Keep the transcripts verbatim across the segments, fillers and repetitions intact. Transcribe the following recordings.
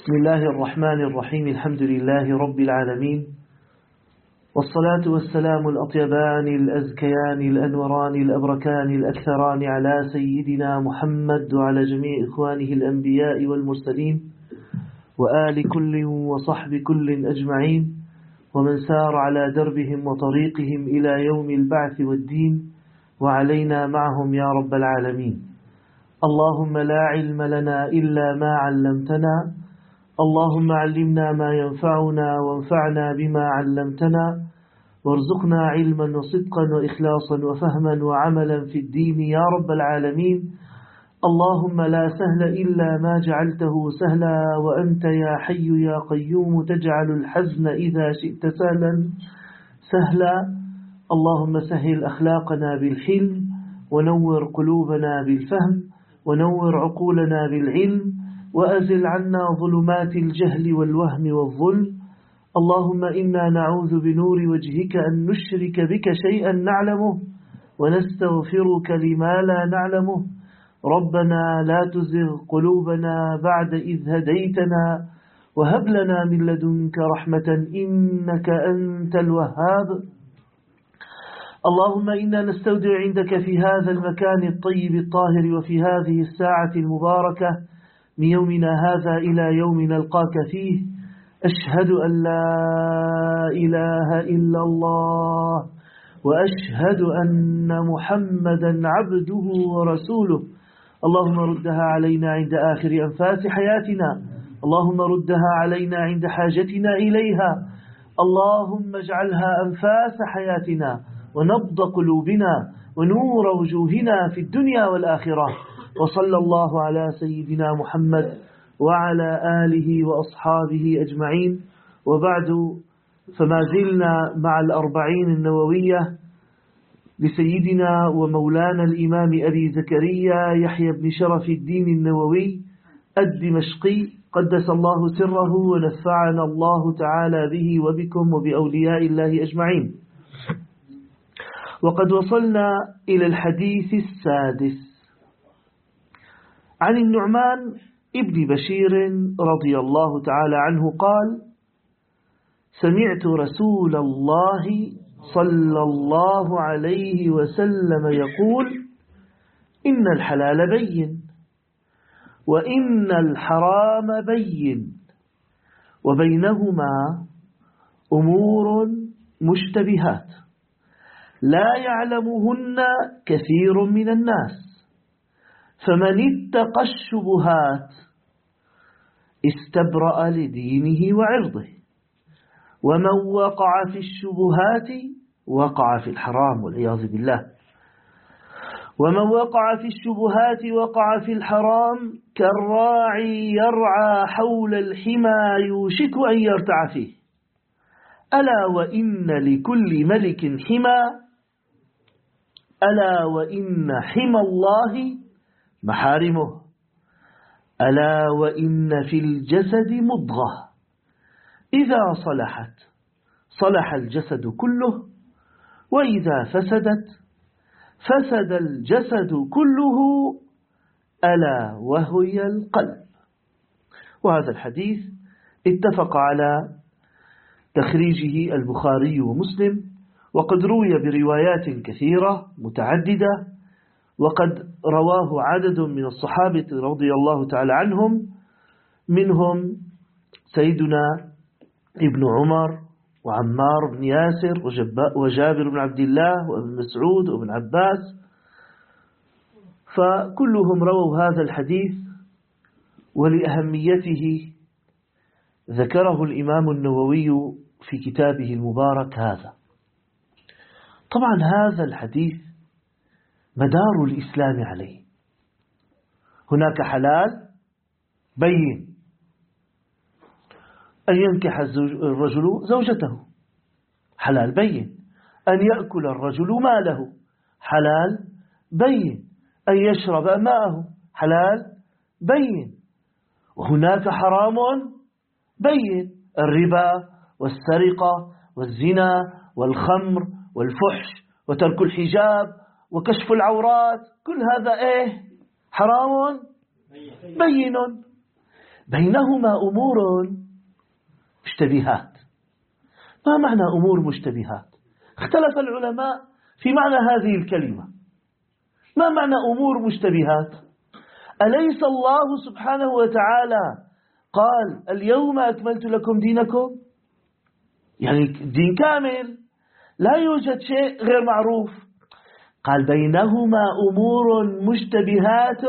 بسم الله الرحمن الرحيم. الحمد لله رب العالمين، والصلاة والسلام الأطيبان الأزكيان الأنوران الأبركان الأكثران على سيدنا محمد وعلى جميع إخوانه الأنبياء والمرسلين وآل كل وصحب كل أجمعين، ومن سار على دربهم وطريقهم إلى يوم البعث والدين، وعلينا معهم يا رب العالمين. اللهم لا علم لنا إلا ما علمتنا، اللهم علمنا ما ينفعنا وانفعنا بما علمتنا، وارزقنا علما وصدقا وإخلاصا وفهما وعملا في الدين يا رب العالمين. اللهم لا سهل إلا ما جعلته سهلا، وأنت يا حي يا قيوم تجعل الحزن إذا شئت سهلا سهلا. اللهم سهل أخلاقنا بالحلم، ونور قلوبنا بالفهم، ونور عقولنا بالعلم، وأزل عنا ظلمات الجهل والوهم والظلم. اللهم إنا نعوذ بنور وجهك أن نشرك بك شيئا نعلمه، ونستغفرك لما لا نعلمه. ربنا لا تزغ قلوبنا بعد إذ هديتنا، وهب لنا من لدنك رحمة إنك أنت الوهاب. اللهم إنا نستودع عندك في هذا المكان الطيب الطاهر وفي هذه الساعة المباركة من يومنا هذا إلى يوم نلقاك فيه، أشهد أن لا إله إلا الله، وأشهد أن محمدا عبده ورسوله. اللهم ردها علينا عند آخر أنفاس حياتنا، اللهم ردها علينا عند حاجتنا إليها، اللهم اجعلها أنفاس حياتنا ونبض قلوبنا ونور وجوهنا في الدنيا والآخرة. وصلى الله على سيدنا محمد وعلى آله وأصحابه أجمعين، وبعد، فما زلنا مع الأربعين النووية لسيدنا ومولانا الإمام أبي زكريا يحيى بن شرف الدين النووي الدمشقي قدس الله سره، ونفعنا الله تعالى به وبكم وبأولياء الله أجمعين. وقد وصلنا إلى الحديث السادس عن النعمان ابن بشير رضي الله تعالى عنه قال: سمعت رسول الله صلى الله عليه وسلم يقول: إن الحلال بين، وإن الحرام بين، وبينهما أمور مشتبهات لا يعلمهن كثير من الناس، فمن اتقى الشبهات استبرأ لدينه وعرضه، ومن وقع في الشبهات وقع في الحرام والعياذ بالله. ومن وقع في الشبهات وقع في الحرام كالراعي يرعى حول الحمى يوشك أن يرتع فيه. ألا وإن لكل ملك حمى، ألا وإن حمى الله محارمه، ألا وإن في الجسد مضغة إذا صلحت صلح الجسد كله، وإذا فسدت فسد الجسد كله، ألا وهي القلب. وهذا الحديث اتفق على تخريجه البخاري ومسلم، وقد روي بروايات كثيرة متعددة، وقد رواه عدد من الصحابة رضي الله تعالى عنهم، منهم سيدنا ابن عمر وعمار بن ياسر وجابر بن عبد الله وابن مسعود وابن عباس، فكلهم رووا هذا الحديث. ولأهميته ذكره الإمام النووي في كتابه المبارك هذا. طبعا هذا الحديث مدار الإسلام عليه. هناك حلال بين، أن ينكح الرجل زوجته حلال بين، أن يأكل الرجل ماله حلال بين، أن يشرب ماءه حلال بين. وهناك حرام بين: الربا والسرقة والزنا والخمر والفحش وترك الحجاب وكشف العورات، كل هذا إيه؟ حرام بين. بينهما أمور مشتبهات. ما معنى أمور مشتبهات؟ اختلف العلماء في معنى هذه الكلمة. ما معنى أمور مشتبهات؟ أليس الله سبحانه وتعالى قال اليوم أكملت لكم دينكم؟ يعني دين كامل، لا يوجد شيء غير معروف. قال بينهما أمور مشتبهات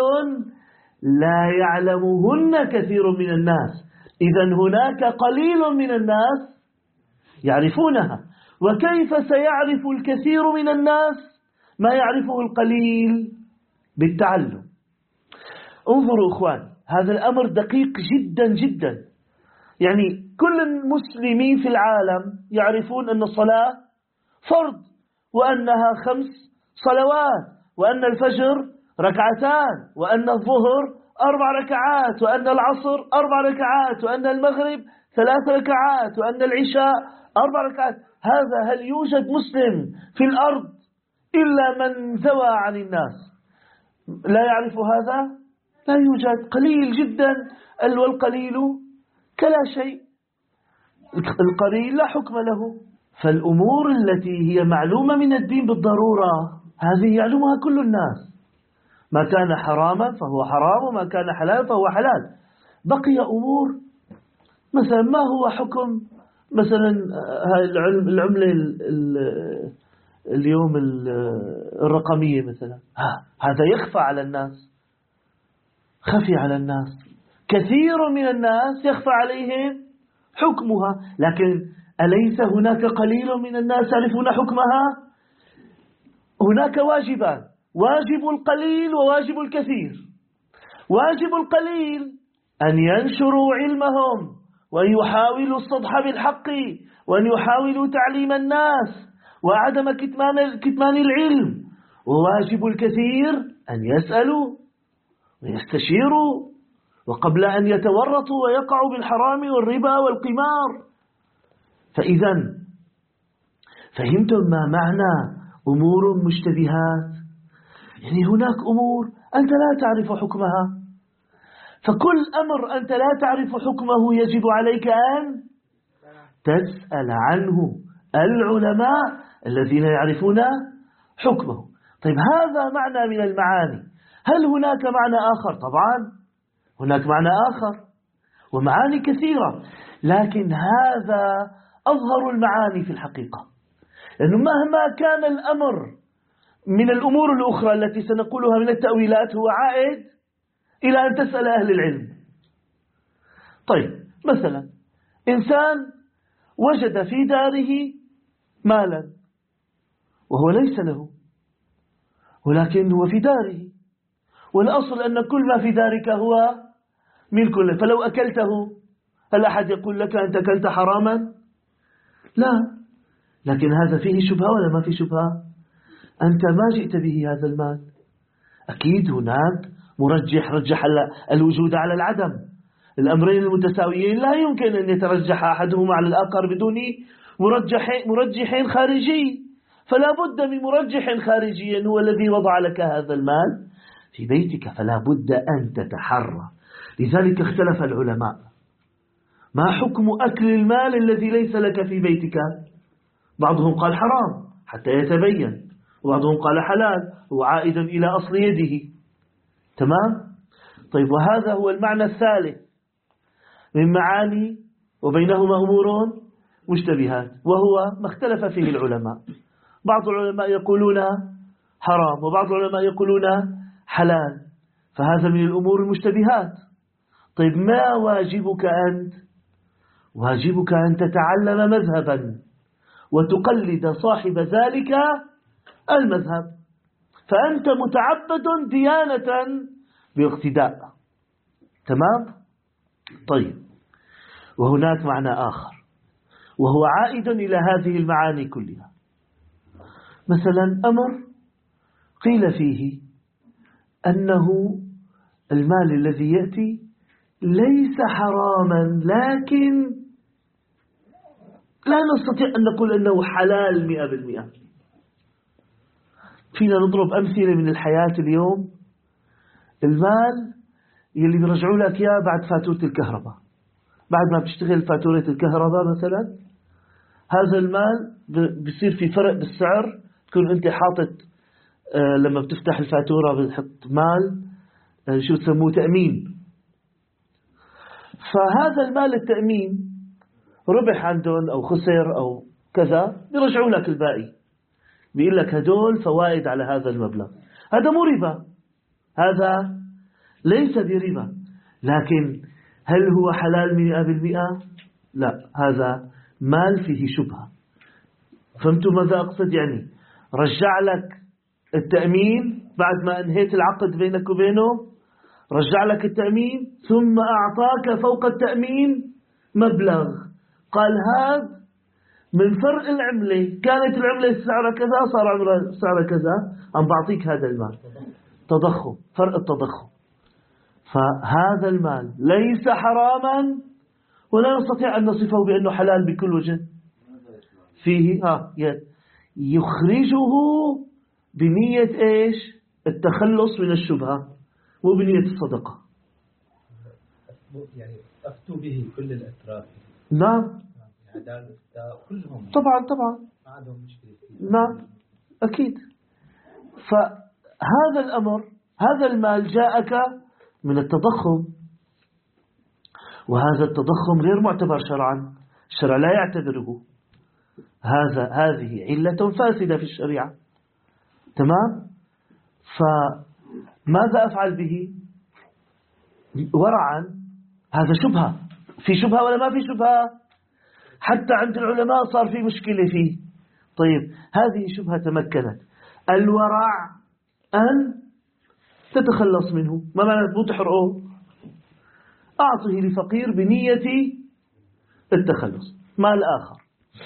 لا يعلمهن كثير من الناس. إذن هناك قليل من الناس يعرفونها. وكيف سيعرف الكثير من الناس ما يعرفه القليل؟ بالتعلم. انظروا إخوان، هذا الأمر دقيق جدا جدا. يعني كل المسلمين في العالم يعرفون أن الصلاة فرض، وأنها خمس صلوات، وأن الفجر ركعتان، وأن الظهر أربع ركعات، وأن العصر أربع ركعات، وأن المغرب ثلاث ركعات، وأن العشاء أربع ركعات. هذا هل يوجد مسلم في الأرض إلا من زوى عن الناس لا يعرف هذا؟ لا يوجد، قليل جدا. والقليل كلا شيء، القليل لا حكم له. فالأمور التي هي معلومة من الدين بالضرورة هذه يعلمها كل الناس. ما كان حراما فهو حرام، وما كان حلال فهو حلال. بقي أمور مثلا ما هو حكم مثلا العملة اليوم الرقمية مثلا، هذا يخفى على الناس، خفي على الناس. كثير من الناس يخفى عليهم حكمها، لكن أليس هناك قليل من الناس يعرفون حكمها؟ هناك واجبان، واجب القليل وواجب الكثير. واجب القليل أن ينشروا علمهم، وأن يحاولوا الصدح بالحق، وأن يحاولوا تعليم الناس وعدم كتمان, كتمان العلم. وواجب الكثير أن يسألوا ويستشيروا، وقبل أن يتورطوا ويقعوا بالحرام والربا والقمار. فإذا فهمتم ما معنى أمور مشتبهات؟ يعني هناك أمور أنت لا تعرف حكمها، فكل أمر أنت لا تعرف حكمه يجب عليك أن تسأل عنه العلماء الذين يعرفون حكمه. طيب هذا معنى من المعاني. هل هناك معنى آخر؟ طبعا هناك معنى آخر ومعاني كثيرة، لكن هذا أظهر المعاني في الحقيقة. لأنه مهما كان الأمر من الأمور الأخرى التي سنقولها من التأويلات هو عائد إلى أن تسأل أهل العلم. طيب مثلا إنسان وجد في داره مالا وهو ليس له، ولكن هو في داره، والأصل أن كل ما في دارك هو ملك له. فلو أكلته هل أحد يقول لك أنت أكلت حراما؟ لا. لكن هذا فيه شبهة ولا ما فيه شبهة؟ أنت ما جئت به هذا المال. أكيد هناك مرجح رجح الوجود على العدم. الأمرين المتساويين لا يمكن أن يترجح أحدهما على الآخر بدون مرجحين, مرجحين خارجي. فلا بد من مرجح خارجي هو الذي وضع لك هذا المال في بيتك، فلا بد أن تتحرى. لذلك اختلف العلماء ما حكم أكل المال الذي ليس لك في بيتك. بعضهم قال حرام حتى يتبين، وبعضهم قال حلال هو عائد إلى أصل يده. تمام؟ طيب وهذا هو المعنى الثالث من معاني وبينهما أمور مشتبهات، وهو ما اختلف فيه العلماء. بعض العلماء يقولون حرام، وبعض العلماء يقولون حلال، فهذا من الأمور المشتبهات. طيب ما واجبك أنت؟ واجبك أن تتعلم مذهبا وتقلد صاحب ذلك المذهب، فأنت متعبد ديانة باقتداء. تمام؟ طيب وهناك معنى آخر وهو عائد إلى هذه المعاني كلها. مثلا أمر قيل فيه أنه المال الذي يأتي ليس حراما، لكن لا نستطيع أن نقول أنه حلال مئة بالمئة. فينا نضرب أمثلة من الحياة اليوم. المال يلي بيرجعوا لك إياه بعد فاتورة الكهرباء، بعد ما بتشتغل فاتورة الكهرباء مثلا، هذا المال بيصير في فرق بالسعر. تكون أنت حاطط آه لما بتفتح الفاتورة بتحط مال آه شو تسموه تأمين، فهذا المال التأمين ربح عندهم أو خسر أو كذا بيرجعوا لك الباقي، بيقول لك هدول فوائد على هذا المبلغ. هذا مو ربا، هذا ليس بربا، لكن هل هو حلال مئة بالمئة؟ لا، هذا مال فيه شبهة. فهمتوا ماذا أقصد؟ يعني رجع لك التأمين بعد ما أنهيت العقد بينك وبينه، رجع لك التأمين ثم أعطاك فوق التأمين مبلغ، قال هذا من فرق العملة، كانت العملة سعرها كذا صار عملها سعرها كذا، عم بعطيك هذا المال. تضخم، فرق التضخم. فهذا المال ليس حراما ولا نستطيع أن نصفه بأنه حلال بكل وجه. فيه ها يخرجه بنية إيش؟ التخلص من الشبهة وبنية الصدقة. يعني أفتوا به كل الأطراف. نعم كلهم. طبعا طبعا. ما عندهم مشكلة. نعم أكيد. فهذا الأمر، هذا المال جاءك من التضخم، وهذا التضخم غير معتبر شرعا، الشرع لا يعتبره. هذا هذه علة فاسدة في الشريعة. تمام؟ فماذا أفعل به؟ ورعا، هذا شبهة. في شبهة ولا ما في شبهة؟ حتى عند العلماء صار في مشكلة فيه. طيب هذه شبهة تمكنت، الورع أن تتخلص منه. ما معنى مو تحرقه؟ أعطه لفقير بنية التخلص. مال آخر،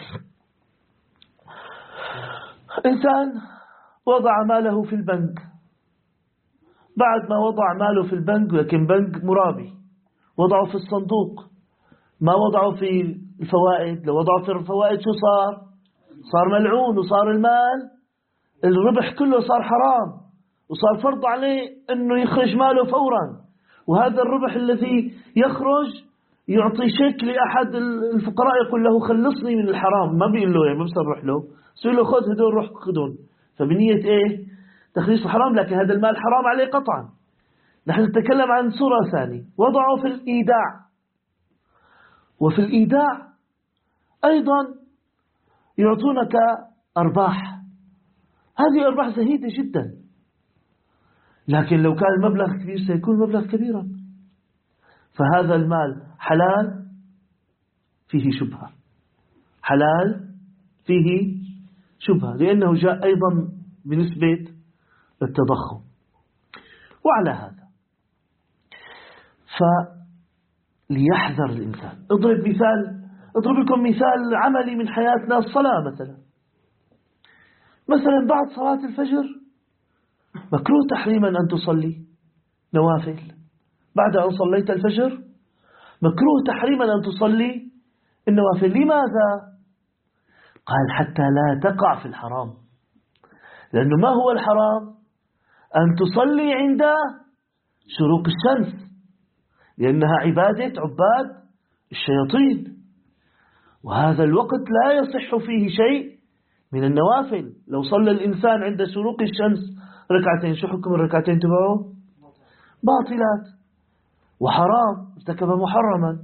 إنسان وضع ماله في البنك، بعد ما وضع ماله في البنك، لكن بنك مرابي، وضعه في الصندوق، ما وضعه في الفوائد. لو وضعه في الفوائد شو صار؟ صار ملعون، وصار المال الربح كله صار حرام، وصار فرض عليه أنه يخرج ماله فورا. وهذا الربح الذي يخرج يعطي شيك لأحد الفقراء يقول له خلصني من الحرام، ما بيقول له يعني ما بصرح له، سوي له خذ هدول روح خذون، فبنية إيه؟ تخليص الحرام. لكن هذا المال حرام عليه قطعا. نحن نتكلم عن صورة ثانية، وضعه في الإيداع، وفي الإيداع أيضا يعطونك أرباح، هذه أرباح زهيدة جدا، لكن لو كان المبلغ كبير سيكون مبلغ كبيرا. فهذا المال حلال فيه شبهة، حلال فيه شبهة، لأنه جاء أيضا بنسبة التضخم. وعلى هذا فليحذر الإنسان. اضرب مثال، اضرب لكم مثال عملي من حياتنا، الصلاة مثلا. مثلا بعد صلاة الفجر مكروه تحريما أن تصلي نوافل. بعد أن صليت الفجر مكروه تحريما أن تصلي النوافل. لماذا؟ قال حتى لا تقع في الحرام. لأنه ما هو الحرام؟ أن تصلي عند شروق الشمس، لأنها عبادة عباد الشياطين، وهذا الوقت لا يصح فيه شيء من النوافل. لو صلى الإنسان عند شروق الشمس ركعتين، شو حكم الركعتين تبعه؟ باطلات وحرام، ارتكب محرما.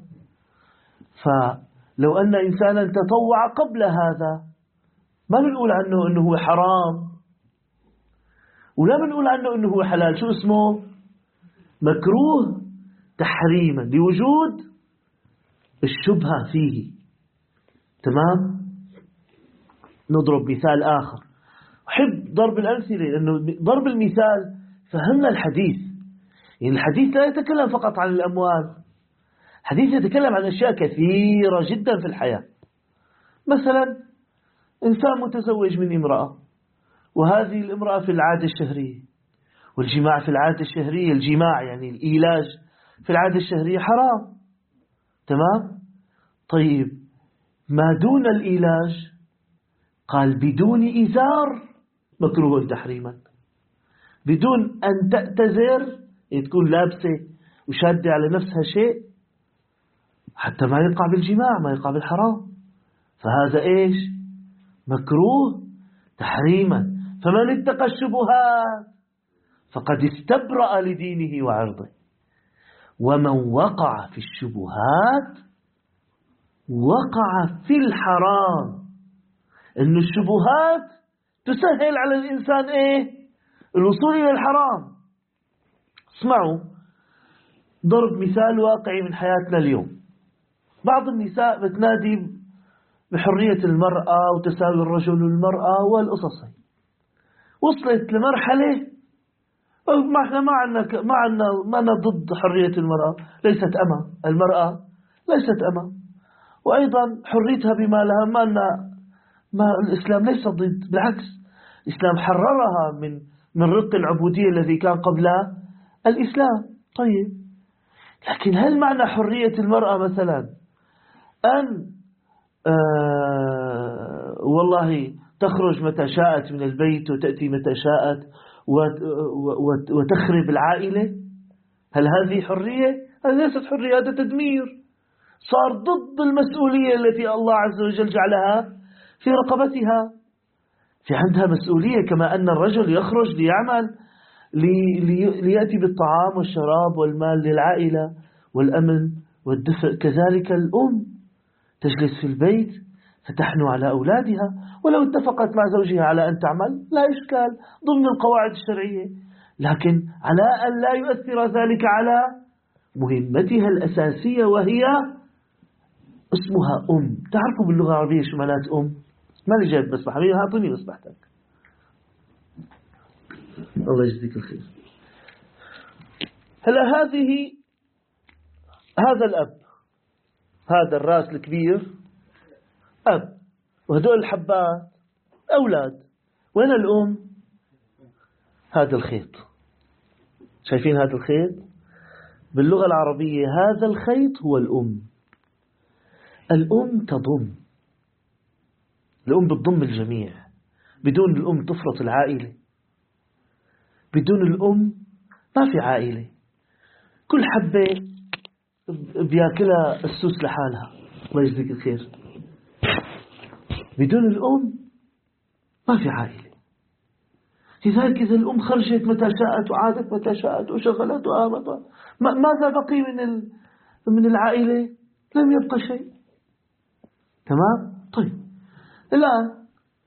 فلو أن إنسانا تطوع قبل هذا ما بنقول عنه أنه هو حرام، ولا بنقول عنه أنه هو حلال. شو اسمه؟ مكروه تحريما لوجود الشبهة فيه. تمام؟ نضرب مثال آخر. أحب ضرب الأمثلة لأنه ضرب المثال فهمنا الحديث. يعني الحديث لا يتكلم فقط عن الأموال، الحديث يتكلم عن أشياء كثيرة جدا في الحياة. مثلا إنسان متزوج من امرأة، وهذه الامرأة في العادة الشهرية، والجماع في العادة الشهرية، الجماع يعني الإيلاج في العادة الشهرية حرام. تمام؟ طيب ما دون الإيلاج قال بدون إزار مكروه تحريما، بدون أن تأتزر تكون لابسة وشادة على نفسها شيء حتى ما يقع بالجماع، ما يقع بالحرام، فهذا إيش؟ مكروه تحريما. فمن اتقى الشبهات فقد استبرأ لدينه وعرضه. ومن وقع في الشبهات وقع في الحرام. إن الشبهات تسهل على الإنسان إيه؟ الوصول إلى الحرام. اسمعوا ضرب مثال واقعي من حياتنا اليوم. بعض النساء بتنادي بحرية المرأة وتساوي الرجل والمرأة والقصص. وصلت لمرحلة ما احنا ما عندنا ما عندنا ما أنا ضد حرية المرأة، ليست أمة، المرأة ليست أمة، وأيضا حريتها بما لها ما أنا ما الإسلام ليس ضد، بالعكس الإسلام حررها من من رق العبودية الذي كان قبل الإسلام. طيب لكن هل معنى حرية المرأة مثلا أن آه والله تخرج متى شاءت من البيت وتأتي متى شاءت وتخرب العائلة؟ هل هذه حرية؟ هذه ليست حرية، هذا تدمير، صار ضد المسؤولية التي الله عز وجل جعلها في رقبتها. في عندها مسؤولية كما أن الرجل يخرج ليعمل لي لي ليأتي بالطعام والشراب والمال للعائلة والأمن والدفء، كذلك الأم تجلس في البيت فتحنو على أولادها، ولو اتفقت مع زوجها على أن تعمل لا إشكال ضمن القواعد الشرعية، لكن على أن لا يؤثر ذلك على مهمتها الأساسية وهي اسمها أم. تعرفوا باللغة العربية شو معنات أم؟ ما لي جايب بس حبيبي، أعطيني مصباحتك. الله يجزيك الخير. هلا هذه هذا الأب، هذا الرأس الكبير أب، وهدول الحبات أولاد. وين الأم؟ هذا الخيط، شايفين هذا الخيط؟ باللغة العربية هذا الخيط هو الأم. الأم تضم، الأم بتضم الجميع. بدون الأم تفرط العائلة، بدون الأم ما في عائلة، كل حبة بياكلها السوس لحالها. الله يجزيك الخير. بدون الأم ما في عائلة. لذلك إذا الأم خرجت متى شاءت وعادت متى شاءت وشغلت وآمت، ماذا بقي من من العائلة؟ لم يبقى شيء. تمام؟ طيب الآن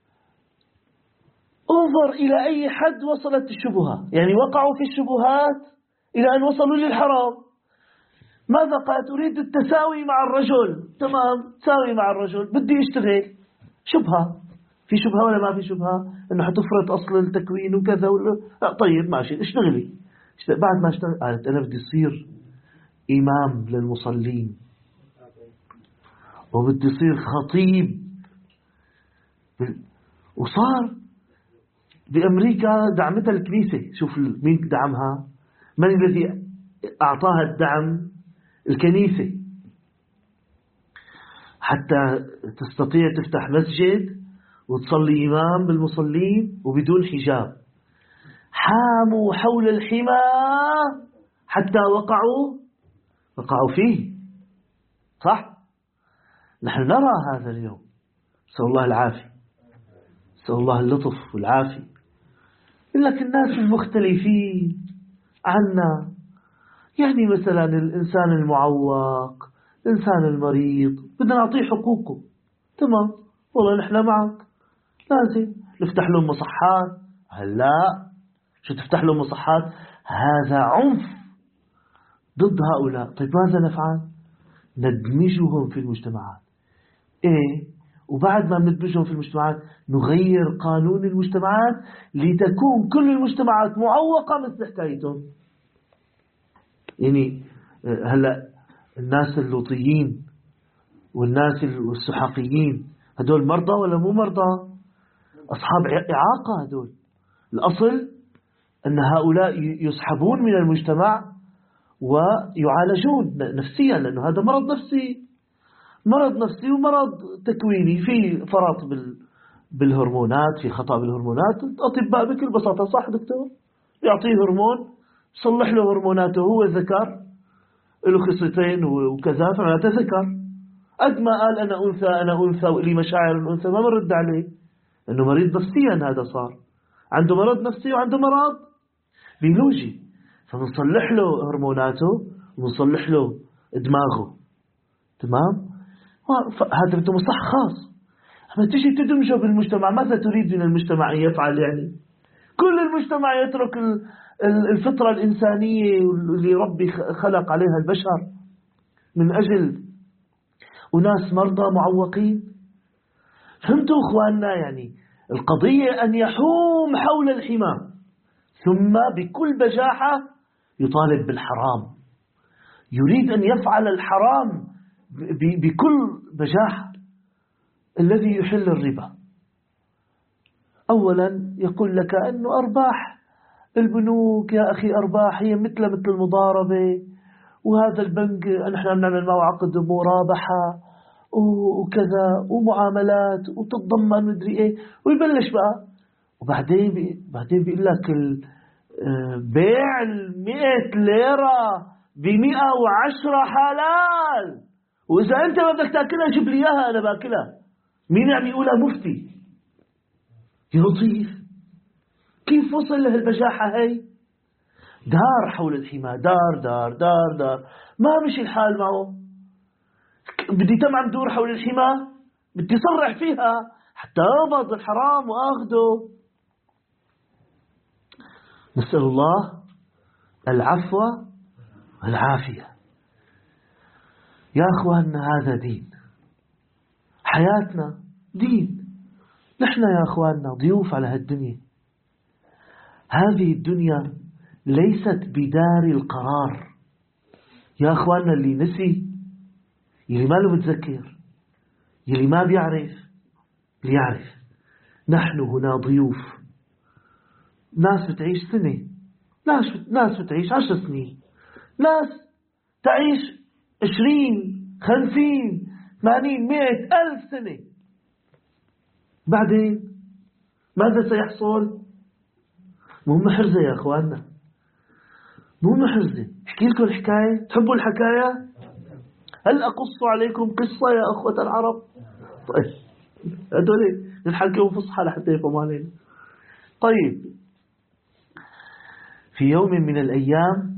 انظر إلى أي حد وصلت الشبهة، يعني وقعوا في الشبهات إلى أن وصلوا للحرام. ماذا قالت؟ أريد التساوي مع الرجل. تمام، تساوي مع الرجل، بدي أشتغل. شبهة، في شبهة ولا ما في شبهة؟ أنه حتفرط أصل التكوين وكذا ولا... طيب ماشي، اشتغلي. بعد ما اشتغل قالت أنا بدي أصير إمام للمصلين، وبدي أصير خطيب. وصار بأمريكا دعمتها الكنيسة. شوف مين دعمها، من الذي أعطاها الدعم؟ الكنيسة، حتى تستطيع تفتح مسجد وتصلي إمام بالمصلين وبدون حجاب. حاموا حول الحمى حتى وقعوا وقعوا فيه. صح؟ نحن نرى هذا اليوم. نسأل الله العافية، نسأل الله اللطف والعافية. لكن الناس المختلفين عنا، يعني مثلا الإنسان المعوق، الإنسان المريض، بدنا نعطيه حقوقه. تمام، والله نحن معك، لازم نفتح لهم مصحات. هلا شو تفتح لهم مصحات؟ هذا عنف ضد هؤلاء. طيب ماذا نفعل؟ ندمجهم في المجتمعات. إيه؟ وبعد ما ندمجهم في المجتمعات نغير قانون المجتمعات لتكون كل المجتمعات معوقة مثل حكايتهم. يعني هلا الناس اللوطيين والناس السحاقيين هدول مرضى ولا مو مرضى؟ أصحاب إعاقة هدول. الأصل أن هؤلاء يسحبون من المجتمع ويعالجون نفسيا، لأنه هذا مرض نفسي، مرض نفسي ومرض تكويني، في فرط بالهرمونات، في خطأ بالهرمونات. أطباء بكل بساطة، صح دكتور، يعطيه هرمون يصلح له هرموناته، هو ذكر له خصيتين وكذا فمعناته ذكر. قد ما قال أنا أنثى أنا أنثى وإلي مشاعر الأنثى ما بنرد عليه، إنه مريض نفسيا، هذا صار عنده مرض نفسي وعنده مرض بيولوجي، فبنصلح له هرموناته ونصلح له دماغه. تمام؟ هذا بده مصح خاص. أما تيجي تدمجه بالمجتمع، ماذا تريد من المجتمع أن يفعل؟ يعني كل المجتمع يترك الفطرة الإنسانية اللي ربي خلق عليها البشر من أجل أناس مرضى معوقين. فهمتوا أخواننا؟ يعني القضية أن يحوم حول الحمى، ثم بكل بجاحة يطالب بالحرام، يريد أن يفعل الحرام بكل بجاحة. الذي يحل الربا أولا يقول لك أنه أرباح البنوك يا أخي، أرباح هي مثل مثل المضاربة، وهذا البنك نحن بنعمل معه عقد مرابحة وكذا ومعاملات وتتضمن مدري إيه، ويبلش بقى. وبعدين بي بعدين بيقول لك بيع المئة ليرة بمئة وعشرة حلال، وإذا أنت ما بدك تأكلها جيب لي إياها أنا باكلها. مين عم يقولها؟ مفتي. يا لطيف، كيف وصل له البجاحة هاي؟ دار حول الحمى، دار دار دار دار، ما مشي الحال معه. بدي تمام دور حول الحمى، بدي صرح فيها حتى أقبض الحرام وأخذه. نسأل الله العفو والعافية. يا أخواننا هذا دين، حياتنا دين. نحن يا أخواننا ضيوف على هالدنيا. هذه الدنيا ليست بدار القرار. يا أخواننا اللي نسي، اللي ما له متذكر، اللي ما بيعرف ليعرف، نحن هنا ضيوف. ناس بتعيش سنة، ناس ناس بتعيش عشر سنين، ناس تعيش عشرين خمسين ثمانين مئة ألف سنة. بعدين ماذا سيحصل؟ مو محرزة يا أخواننا، مو محرزة. احكي لكم الحكاية، تحبوا الحكاية؟ هل أقص عليكم قصة يا أخوة العرب؟ طيب هدول نحكيهم فصحى لحتى يفهموا علينا. طيب، في يوم من الأيام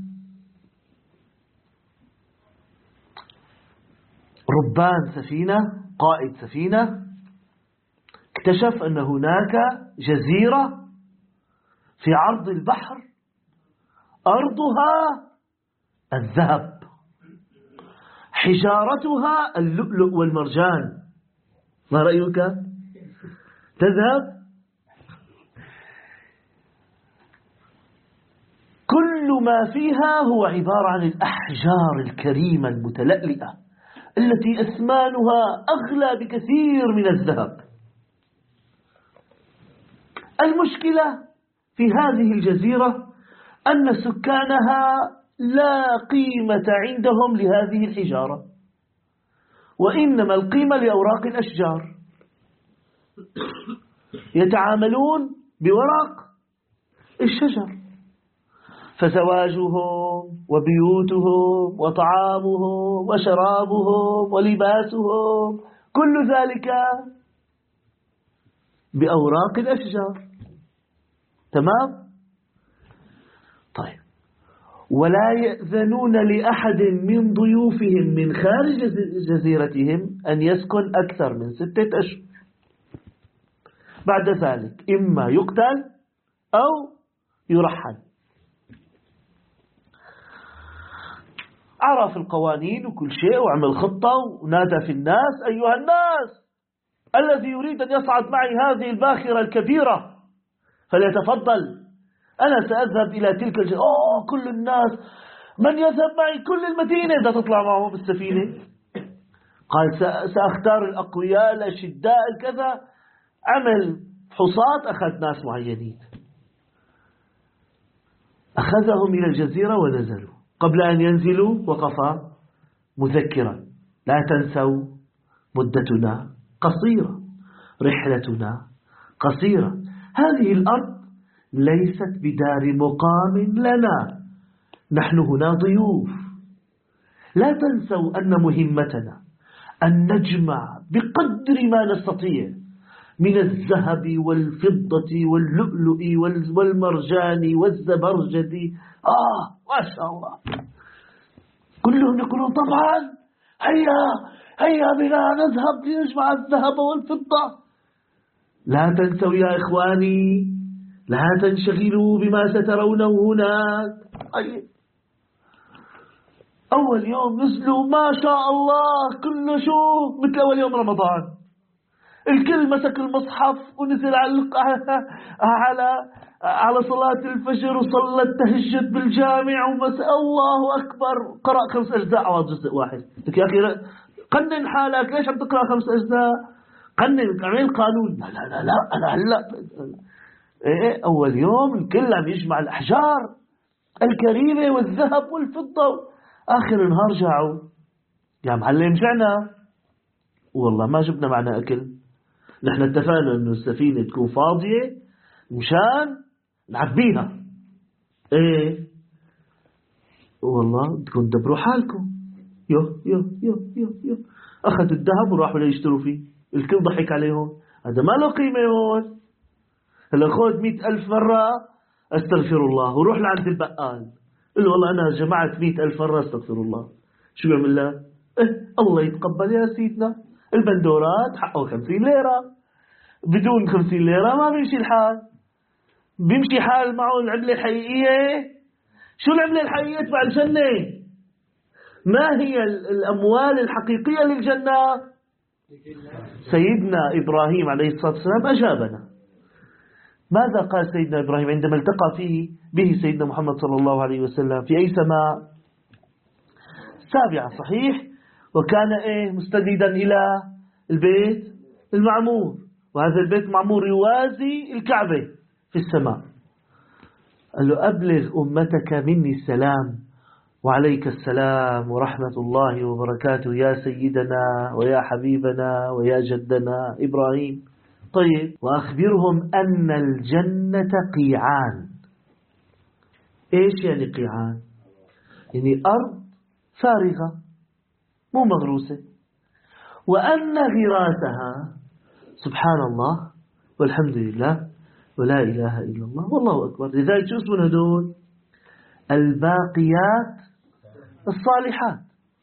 ربان سفينة، قائد سفينة، اكتشف أن هناك جزيرة في عرض البحر أرضها الذهب، حجارتها اللؤلؤ والمرجان. ما رأيك؟ تذهب كل ما فيها هو عبارة عن الأحجار الكريمة المتلألئة التي أثمانها أغلى بكثير من الذهب. المشكلة في هذه الجزيرة أن سكانها لا قيمة عندهم لهذه الحجارة، وإنما القيمة لأوراق الأشجار. يتعاملون بورق الشجر، فزواجهم وبيوتهم وطعامهم وشرابهم ولباسهم كل ذلك بأوراق الأشجار. تمام؟ طيب، ولا يأذنون لأحد من ضيوفهم من خارج جزيرتهم أن يسكن أكثر من ستة أشهر. بعد ذلك إما يقتل أو يرحل. عرف القوانين وكل شيء وعمل خطة ونادى في الناس: أيها الناس، الذي يريد أن يصعد معي هذه الباخرة الكبيرة فليتفضل، أنا سأذهب إلى تلك الجزيرة. أوه، كل الناس، من يذهب معي؟ كل المدينة بدها تطلع معه بالسفينة. قال: سأختار الأقوياء الأشداء الكذا. عمل حصات، أخذ ناس معينين، أخذهم إلى الجزيرة ونزلوا. قبل أن ينزلوا وقف مذكرا: لا تنسوا مدتنا قصيرة، رحلتنا قصيرة، هذه الأرض ليست بدار مقام لنا، نحن هنا ضيوف، لا تنسوا أن مهمتنا أن نجمع بقدر ما نستطيع من الذهب والفضة واللؤلؤ والمرجان والزبرجد. آه ما شاء الله. كلهم يقولون طبعا هيا هيا بنا نذهب لنجمع الذهب والفضة. لا تنسوا يا إخواني، لا تنشغلوا بما سترونه هناك. أي أول يوم نزلوا ما شاء الله كله شو مثل أول يوم رمضان، الكل مسك المصحف ونزل على على على صلاة الفجر وصلى التهجد بالجامع ومس الله أكبر، قرأ خمس أجزاء على جزء واحد. لك يا أخي قنن حالك، ليش عم تقرأ خمس أجزاء؟ قنن، اعمل قانون. لا لا لا, لا أنا هلا إيه أول يوم الكل عم يجمع الأحجار الكريمة والذهب والفضة. آخر النهار جاعوا، يا معلم جعنا والله ما جبنا معنا أكل، نحن اتفقنا أنه السفينة تكون فاضية مشان نعبيها. إيه والله بدكم تدبروا حالكم. يو يو يو يو يو أخذوا الذهب وراحوا ليشتروا فيه، الكل ضحك عليهم، هذا ما له قيمة هون. هلا خذ مئة ألف مرة أستغفر الله وروح لعند البقال قل له والله أنا جمعت مئة ألف مرة أستغفر الله. شو بيعمل له؟ إيه الله يتقبل يا سيدنا، البندورات حقه خمسين ليرة، بدون خمسين ليرة ما بيمشي الحال. بيمشي حال معه العملة الحقيقية. شو العملة الحقيقية تبع الجنة؟ ما هي الأموال الحقيقية للجنة؟ سيدنا إبراهيم عليه الصلاة والسلام أجابنا. ماذا قال سيدنا إبراهيم عندما التقى فيه به سيدنا محمد صلى الله عليه وسلم في أي سماء؟ سابعة صحيح. وكان إيه مستنداً إلى البيت المعمور، وهذا البيت المعمور يوازي الكعبة في السماء. قال له أبلغ أمتك مني السلام وعليك السلام ورحمة الله وبركاته يا سيدنا ويا حبيبنا ويا جدنا إبراهيم. طيب وأخبرهم أن الجنة قيعان. إيش يعني قيعان؟ يعني أرض فارغة مو مغروسة، وأن غراسها سبحان الله والحمد لله ولا إله إلا الله والله أكبر. لذلك شو اسمه هدول؟ الباقيات الصالحات.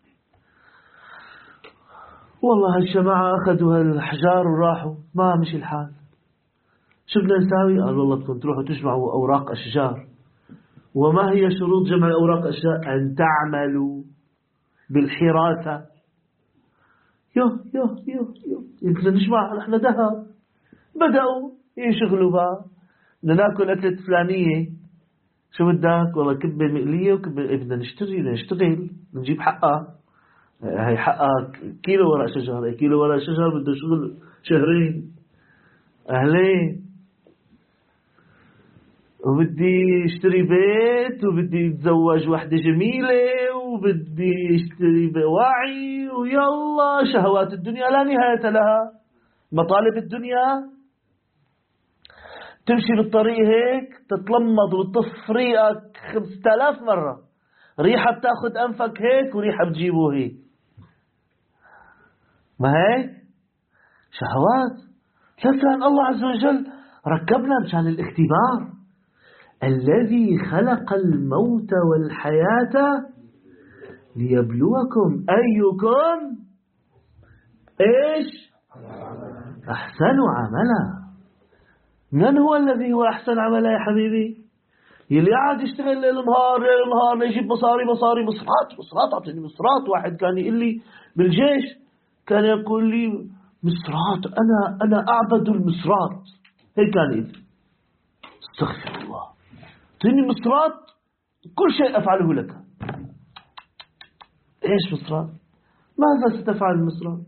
والله هالجماعة أخذوا هالأحجار وراحوا ما مشي الحال. شو بدنا نساوي؟ قال والله بدكم تروحوا تجمعوا أوراق أشجار. وما هي شروط جمع أوراق أشجار؟ أن تعملوا بالحراسة. يو يو يو يو بدنا نجمع نحن ذهب. بدأوا يشغلوا بقى، بدنا ناكل أكلة فلانية، شو بدك؟ والله كبة مقلية وكبة. بدنا نشتري نشتغل نجيب حقها. هي حقها كيلو ورق شجر، كيلو ورق شجر بده شغل شهرين. أهلين وبدي اشتري بيت وبدي اتزوج وحدة جميلة وبدي اشتري بواعي ويلا شهوات الدنيا لا نهاية لها. مطالب الدنيا تمشي بالطريق هيك تتلمض وتطف ريقك خمسة آلاف مرة، ريحة بتاخد أنفك هيك وريحة بتجيبه هيك. ما هيك شهوات. لكن الله عز وجل ركبنا مشان الاختبار. الذي خلق الموت والحياة ليبلوكم أيكم إيش أحسن عملا. من هو الذي هو أحسن عملا يا حبيبي؟ يلي قاعد يشتغل ليل نهار ليل نهار ليجيب مصاري مصاري مصرات مصرات. أعطيني مصرات. واحد كان يقول لي بالجيش كان يقول لي مصرات، أنا أنا أعبد المصرات. هيك كان يقول. استغفر الله، أعطيني مصرات كل شيء أفعله لك. إيش مصرات؟ ماذا ستفعل المصرات؟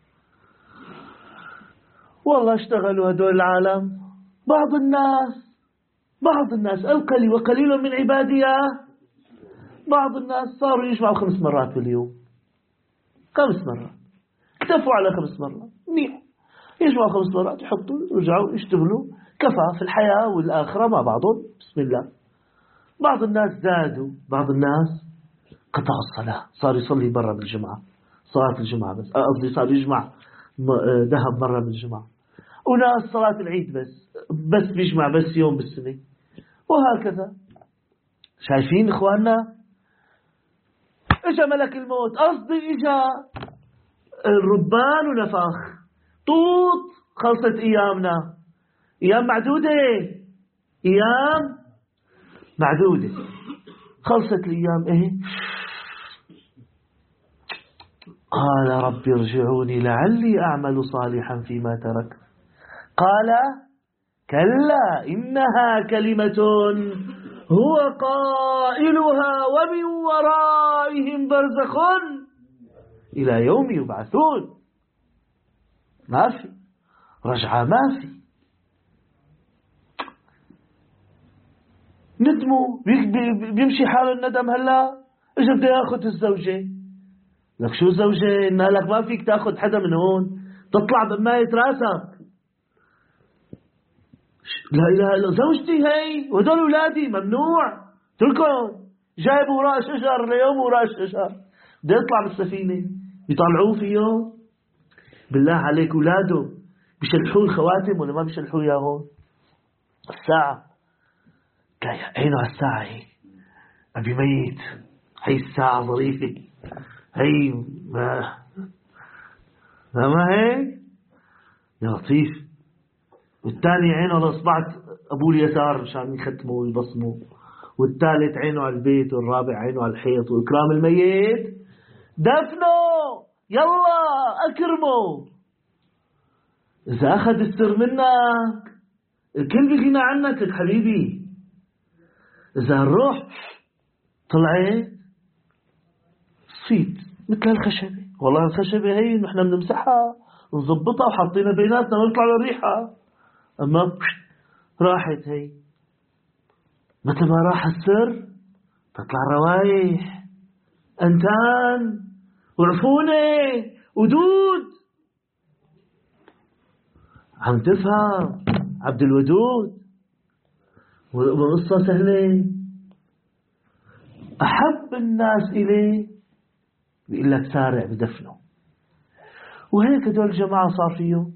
والله اشتغلوا هدول العالم. بعض الناس بعض الناس القليل وقليل من عبادي بعض الناس صاروا يجمعوا خمس مرات باليوم. خمس مرات اكتفوا على خمس مرات منيح. يجمعوا خمس مرات يحطوا يرجعوا يشتغلوا. كفى في الحياة والآخرة مع بعضهم. بسم الله. بعض الناس زادوا، بعض الناس قطع الصلاة، صار يصلي برا بالجمعة، صلاة الجمعة بس، قصدي صار يجمع ذهب مرة بالجمعة، وناس صلاة العيد بس بس بيجمع بس يوم بالسنة، وهكذا. شايفين إخواننا؟ إجا ملك الموت، قصدي إجا الربان ونفخ طوط، خلصت أيامنا، أيام معدودة، أيام معدودة، خلصت الأيام. إيه؟ قال رب ارجعوني لعلي أعمل صالحا فيما ترك. قال كلا إنها كلمة هو قائلها ومن ورائهم برزخ إلى يوم يبعثون. ما في رجعة، ما في. ندموا، بيمشي حال الندم. هلا اجا بده ياخذ الزوجة، لك شو الزوجة؟ إنها لك ما فيك تاخذ حدا من هون، تطلع بماية راسك. لا إله إلا زوجتي هي وهدول أولادي ممنوع تركهم. جايب وراء شجر ليوم وراء شجر، بده يطلع بالسفينة يطلعوه فيه. بالله عليك أولاده بيشلحوه الخواتم ولا ما بيشلحوه ياهون؟ الساعة عينه على الساعة، هي أبي ميت، هي الساعة ظريفة، هي ما ما هيك يا لطيف. والثاني عينه على إصبع أبوه اليسار مشان يختموا ويبصموا، والثالث عينه على البيت، والرابع عينه على الحيط. وإكرام الميت دفنه، يلا أكرمه. إذا أخذ السر منك الكل بيغنى عنك يا حبيبي. إذا الروح طلعت صيت مثل الخشبة، والله الخشبة هي نحن بنمسحها ونظبطها وحاطينها بيناتنا ونطلع للريحة، أما راحت هي. متى ما راح السر تطلع روايح، أنتان وعفونة ودود. عم تفهم عبد الودود؟ وقصة سهلة. أحب الناس إليه بيقول لك سارع بدفنه. وهيك دول الجماعة صار فيهم.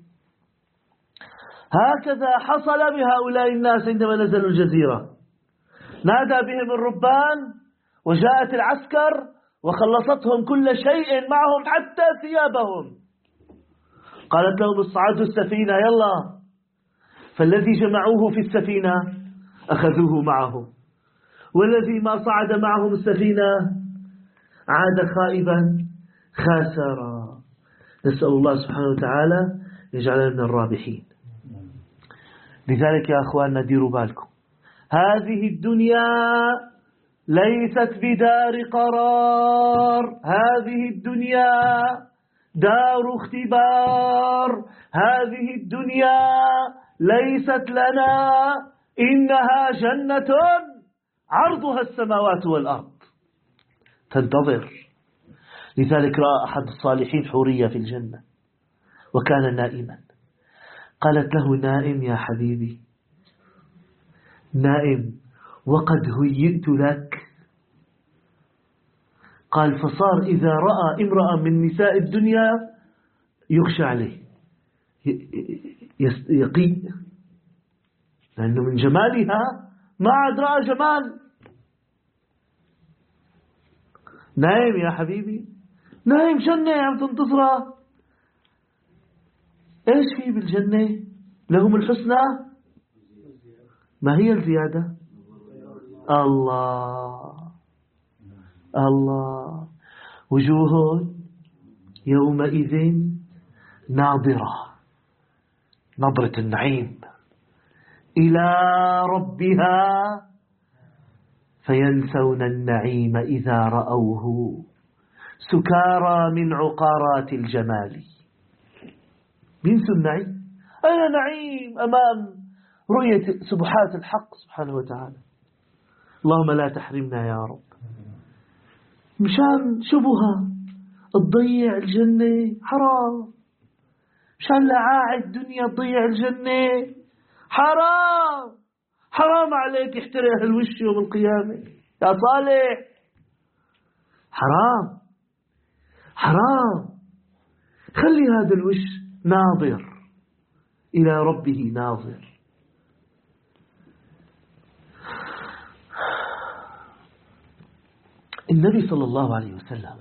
هكذا حصل بهؤلاء الناس عندما نزلوا الجزيرة. نادى بهم الربان وجاءت العسكر وخلصتهم كل شيء معهم حتى ثيابهم. قالت لهم اصعدوا السفينة يلا. فالذي جمعوه في السفينة أخذوه معهم، والذي ما صعد معهم السفينة عاد خائبا خاسرا. نسأل الله سبحانه وتعالى يجعلنا من الرابحين. لذلك يا أخواننا ديروا بالكم، هذه الدنيا ليست بدار قرار، هذه الدنيا دار اختبار، هذه الدنيا ليست لنا، إنها جنة عرضها السماوات والأرض تنتظر. لذلك رأى أحد الصالحين حورية في الجنة وكان نائما. قالت له نائم يا حبيبي، نائم وقد هيئت لك. قال فصار إذا رأى امرأة من نساء الدنيا يخشى عليه، يقي، لأنه من جمالها ما عاد رأى جمال. نايم يا حبيبي، نايم جنة عم تنتظره. ايش في بالجنة؟ لهم الحسنى، ما هي الزيادة؟ الله الله. وجوه يومئذ ناظرة، نظرة النعيم إلى ربها، فينسون النعيم إذا رأوه سكارى من عقارات الجمال. بينسوا النعيم. أين نعيم أمام رؤية سبحات الحق سبحانه وتعالى. اللهم لا تحرمنا يا رب. مشان شبهة تضيع الجنة حرام، مشان لعاعي الدنيا تضيع الجنة حرام. حرام عليك يحترق الوش يوم القيامة يا صالح. حرام حرام. خلي هذا الوش ناظر إلى ربه ناظر. النبي صلى الله عليه وسلم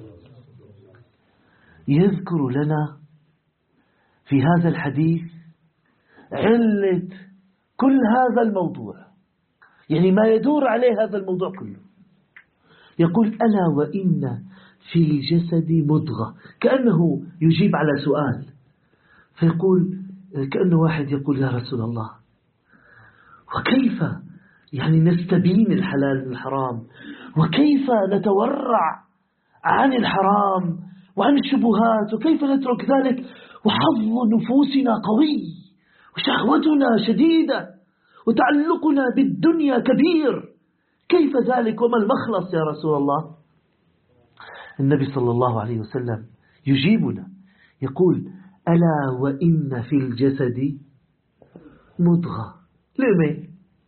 يذكر لنا في هذا الحديث علة كل هذا الموضوع، يعني ما يدور عليه هذا الموضوع كله. يقول ألا وإن في الجسد مضغة، كأنه يجيب على سؤال، فيقول كأنه واحد يقول يا رسول الله وكيف يعني نستبين الحلال من الحرام، وكيف نتورع عن الحرام وعن الشبهات، وكيف نترك ذلك وحظ نفوسنا قوي وشهوتنا شديدة وتعلقنا بالدنيا كبير، كيف ذلك وما المخلص يا رسول الله؟ النبي صلى الله عليه وسلم يجيبنا يقول ألا وإن في الجسد مضغة. ليه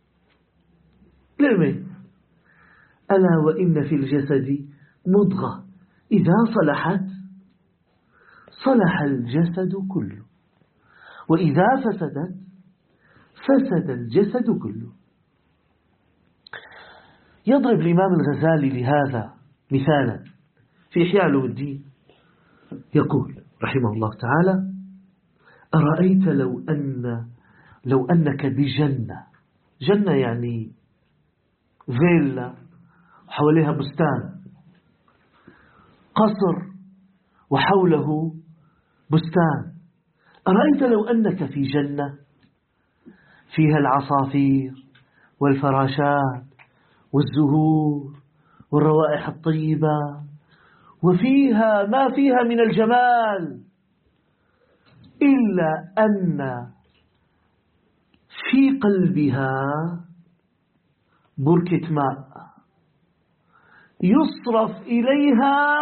ليه ألا وإن في الجسد مضغة إذا صلحت صلح الجسد كله، وإذا فسدت فسد الجسد كله. يضرب الإمام الغزالي لهذا مثالا في إحياء علوم الدين، يقول رحمه الله تعالى أرأيت لو أن لو أنك بجنة، جنة يعني فيلا حواليها بستان، قصر وحوله بستان. أرأيت لو أنك في جنة فيها العصافير والفراشات والزهور والروائح الطيبة، وفيها ما فيها من الجمال، إلا أن في قلبها بركة ماء يصرف إليها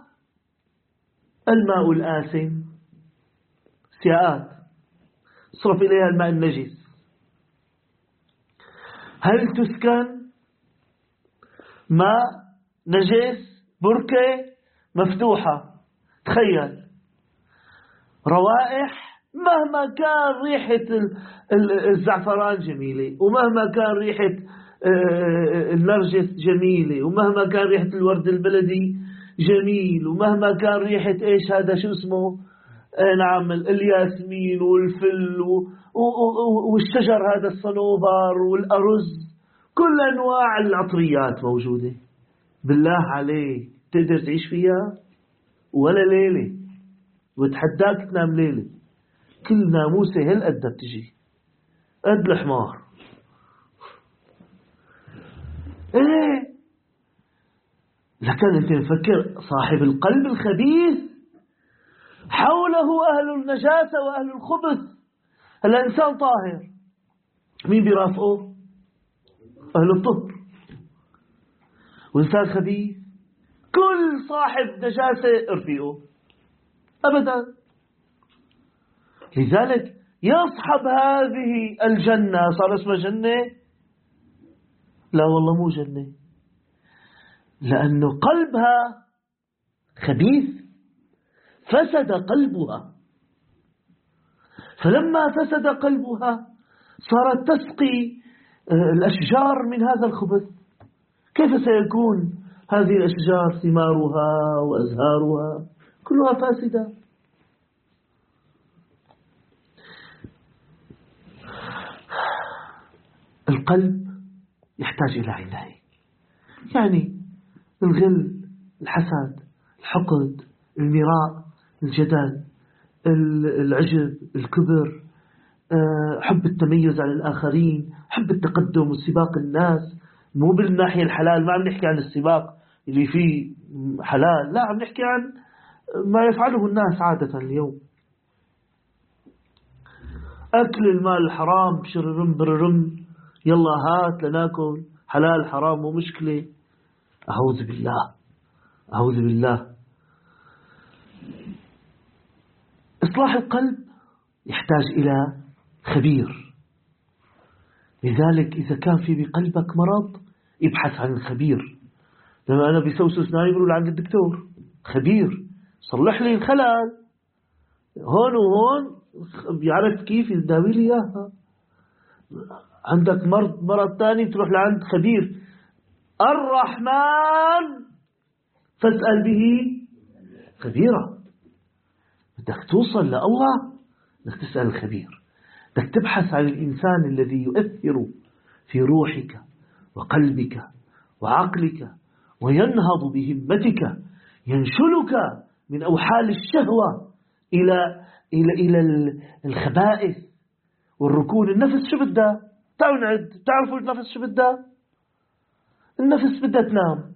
الماء الآسن، سياءات يصرف إليها الماء النجس. هل تسكن ماء نجس بركة مفتوحة؟ تخيل روائح، مهما كان ريحة الزعفران جميلة، ومهما كان ريحة النرجس جميلة، ومهما كان ريحة الورد البلدي جميل، ومهما كان ريحة إيش هذا شو اسمه نعم الياسمين والفل والشجر هذا الصنوبر والأرز، كل أنواع العطريات موجودة. بالله عليك تقدر تعيش فيها ولا ليلة؟ وتحداك تنام ليلة، كل ناموسة هالقد بتجي قد الحمار. ايه لكن انت مفكر صاحب القلب الخبيث حوله أهل النجاسة وأهل الخبث. الإنسان طاهر، مين بيرافقه؟ أهل الطهر. وإنسان خبيث كل صاحب نجاسة ارفقه أبدا. لذلك يصحب هذه الجنة، صار اسمها جنة؟ لا والله مو جنة، لأنه قلبها خبيث، فسد قلبها. فلما فسد قلبها صارت تسقي الأشجار من هذا الخبث. كيف سيكون هذه الأشجار ثمارها وأزهارها كلها فاسدة؟ القلب يحتاج إلى عناية، يعني الغل، الحسد، الحقد، المراء، الجدل، العجب، الكبر، حب التميز على الآخرين، حب التقدم والسباق الناس. مو بالناحية الحلال، ما عم نحكي عن السباق اللي فيه حلال، لا عم نحكي عن ما يفعله الناس عادة اليوم. أكل المال الحرام، شررم بررم، يلا هات لناكل، حلال حرام مو مشكلة. أعوذ بالله أعوذ بالله. إصلاح القلب يحتاج إلى خبير. لذلك إذا كان في بقلبك مرض ابحث عن الخبير، لما أنا بيسوسوا سناني يقولوا لعند الدكتور خبير صلح لي الخلل هون وهون، بيعرف كيف يداوي لي إياها. عندك مرض مرض ثاني تروح لعند خبير. الرحمن فاسأل به خبيرا. بدك توصل لله بدك تسأل الخبير، بدك تبحث عن الإنسان الذي يؤثر في روحك وقلبك وعقلك وينهض بهمتك، ينشلك من أوحال الشهوة إلى إلى إلى الخبائث والركون. النفس شو بدها؟ تعالوا نعد. تعرفوا النفس شو بدها؟ النفس بدها تنام.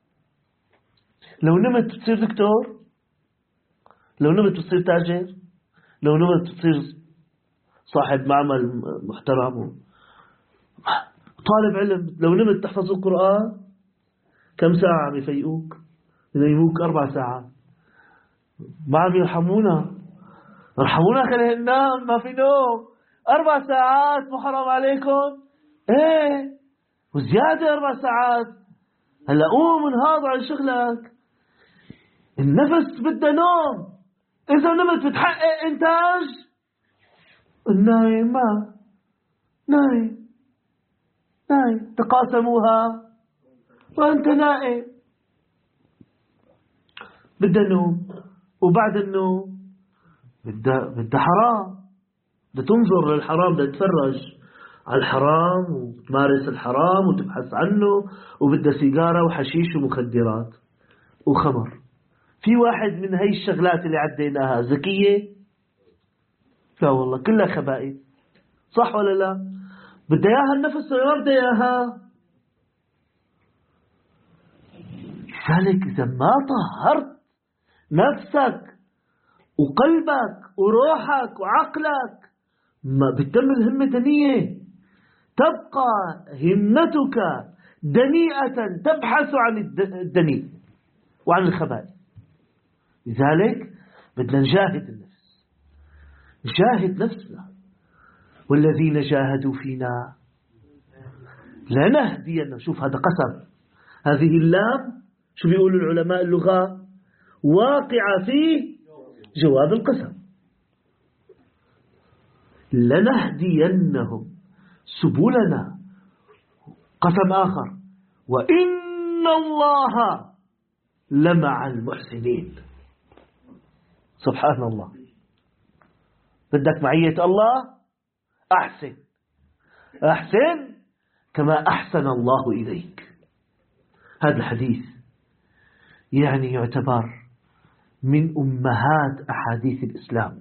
لو نمت بتصير دكتور، لو نمت بتصير تاجر، لو نمت بتصير صاحب معمل محترم، طالب علم. لو نمت تحفظ القرآن كم ساعة عم يفيقوك؟ ينيموك أربع ساعات. ما عم يرحمونا، ارحمونا خلينا ننام، ما في نوم. أربع ساعات محرم عليكم؟ ايه وزيادة أربع ساعات. هلا قوم انهاض عن شغلك. النفس بدها نوم. إذا نمت بتحقق إنتاج. النايم ما نايم نايم تقاسموها وأنت نائم. بدها نوم، وبعد النوم بدها بدها حرام، بدها تنظر للحرام، بدها تتفرج على الحرام وتمارس الحرام وتبحث عنه، وبدها سيجارة وحشيش ومخدرات وخمر. في واحد من هاي الشغلات اللي عديناها ذكية؟ لا والله كلها خبائث. صح ولا لا؟ بدها اياها النفس ولا ما بدها اياها؟ لذلك إذا ما طهرت نفسك وقلبك وروحك وعقلك ما بتتم الهمة دنية. تبقى همتك دنيئة تبحث عن الدنيء وعن الخبائث. لذلك بدنا نجاهد النفس، نجاهد نفسنا. والذين جاهدوا فينا لنهدينا. شوف هذا قسم، هذه اللام شو بيقولوا العلماء اللغة؟ واقعة في جواب القسم. لنهدينهم سبلنا. قسم آخر وإن الله لمع المحسنين. سبحان الله. بدك معية الله؟ أحسن أحسن كما أحسن الله إليك. هذا الحديث يعني يعتبر من أمهات أحاديث الإسلام،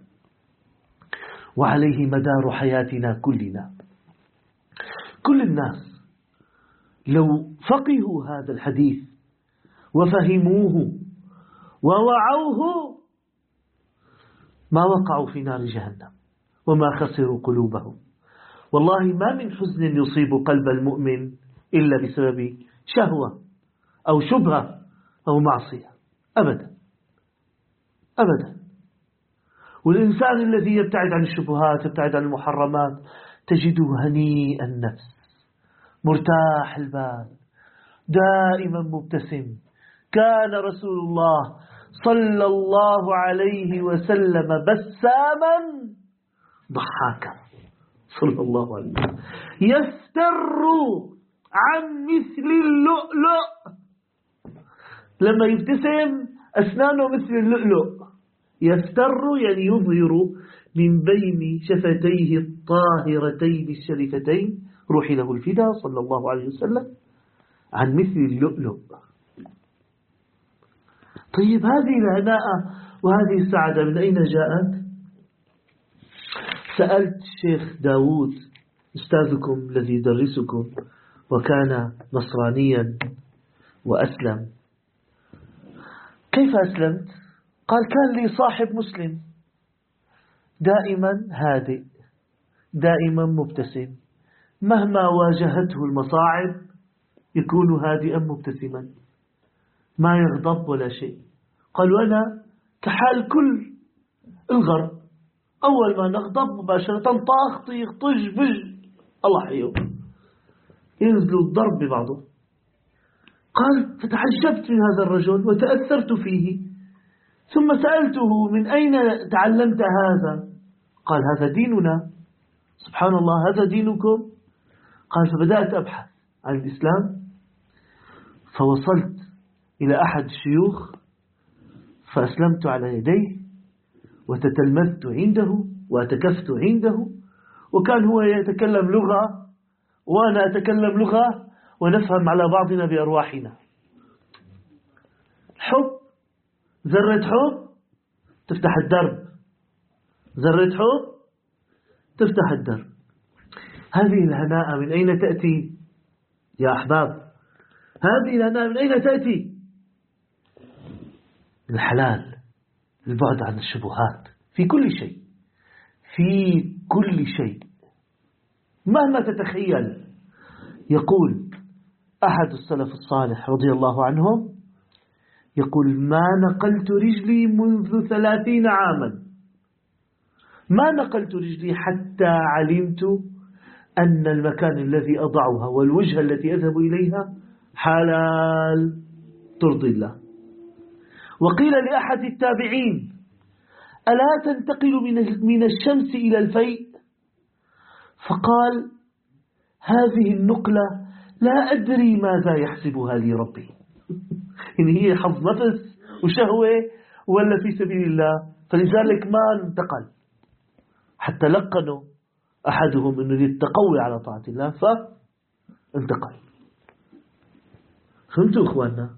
وعليه مدار حياتنا كلنا. كل الناس لو فقهوا هذا الحديث وفهموه ووعوه ما وقعوا في نار جهنم وما خسروا قلوبهم. والله ما من حزن يصيب قلب المؤمن إلا بسبب شهوة أو شبهة أو معصية، أبدا أبدا. والإنسان الذي يبتعد عن الشبهات يبتعد عن المحرمات تجده هنيء النفس مرتاح البال دائما مبتسم. كان رسول الله صلى الله عليه وسلم بساما ضحاكا صلى الله عليه وسلم يفتر عن مثل اللؤلؤ. لما يبتسم أسنانه مثل اللؤلؤ. يفتر يعني يظهر من بين شفتيه الطاهرتين الشريفتين روحي له الفداء صلى الله عليه وسلم عن مثل اللؤلؤ. طيب هذه الهناءة وهذه السعادة من أين جاءت؟ سألت الشيخ داود أستاذكم الذي يدرسكم وكان نصرانيا وأسلم. كيف أسلمت؟ قال كان لي صاحب مسلم دائما هادئ دائما مبتسم، مهما واجهته المصاعب يكون هادئا مبتسما ما يغضب ولا شيء. قال وأنا كحال كل الغرب، أول ما نغضب مباشرة طاخ طيخ طج بج الله حيوه ينزلوا الضرب ببعضه. قال فتعجبت من هذا الرجل وتأثرت فيه، ثم سألته من أين تعلمت هذا؟ قال هذا ديننا. سبحان الله، هذا دينكم؟ قال فبدأت أبحث عن الإسلام، فوصلت إلى أحد الشيوخ فأسلمت على يديه وتتلمذت عنده وأتكفت عنده، وكان هو يتكلم لغة وأنا أتكلم لغة ونفهم على بعضنا بأرواحنا. حب، ذرة حب تفتح الدرب، ذرة حب تفتح الدرب. هذه الهناء من أين تأتي يا أحباب؟ هذه الهناء من أين تأتي؟ الحلال، البعد عن الشبهات في كل شيء، في كل شيء مهما تتخيل. يقول أحد السلف الصالح رضي الله عنهم، يقول ما نقلت رجلي منذ ثلاثين عاما، ما نقلت رجلي حتى علمت أن المكان الذي أضعها والوجهة التي أذهب إليها حلال ترضي الله. وقيل لأحد التابعين ألا تنتقل من الشمس إلى الفيء؟ فقال هذه النقلة لا أدري ماذا يحسبها لي ربي. إن هي حظ نفس وشهوة ولا في سبيل الله، فلذلك ما انتقل حتى لقنوا أحدهم أنه للتقوي على طاعة الله فانتقل. فهمتوا إخواننا؟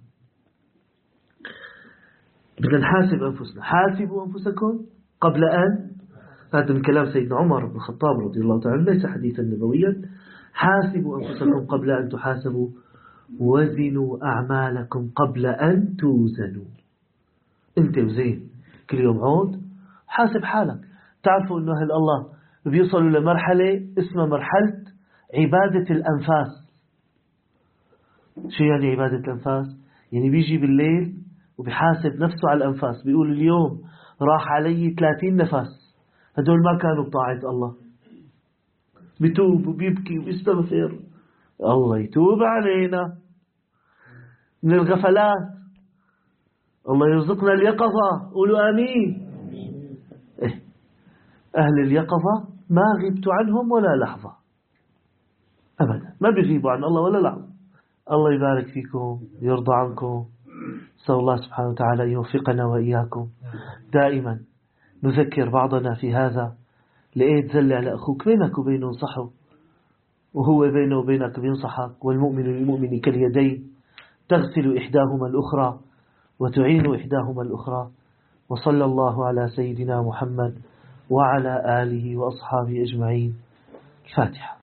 بدنا نحاسب أنفسنا. حاسبوا أنفسكم قبل أن، هذا من كلام سيدنا عمر بن الخطاب رضي الله تعالى، ليس حديثا نبويا. حاسبوا أنفسكم قبل أن تحاسبوا، وزنوا أعمالكم قبل أن توزنوا. أنت وزين كل يوم عود، حاسب حالك. تعرفوا أنه أهل الله بيوصلوا لمرحلة اسمها مرحلة عبادة الأنفاس. شو يعني عبادة الأنفاس؟ يعني بيجي بالليل وبيحاسب نفسه على الأنفاس، بيقول اليوم راح علي ثلاثين نفس، هدول ما كانوا بطاعة الله. بيتوب وبيبكي وبيستغفر، الله يتوب علينا من الغفلات. الله يرزقنا اليقظة، قولوا آمين. إيه؟ أهل اليقظة ما غبت عنهم ولا لحظة أبدا، ما بيغيبوا عن الله ولا لحظة. الله يبارك فيكم، يرضى عنكم. نسأل الله سبحانه وتعالى أن يوفقنا وإياكم. دائما نذكر بعضنا في هذا، لقيت زل على أخوك بينك وبينه انصحه، وهو بينه وبينك بينصحك. والمؤمن للمؤمن كاليدين تغسل إحداهما الأخرى وتعين إحداهما الأخرى. وصلى الله على سيدنا محمد وعلى آله وأصحابه أجمعين. الفاتحة.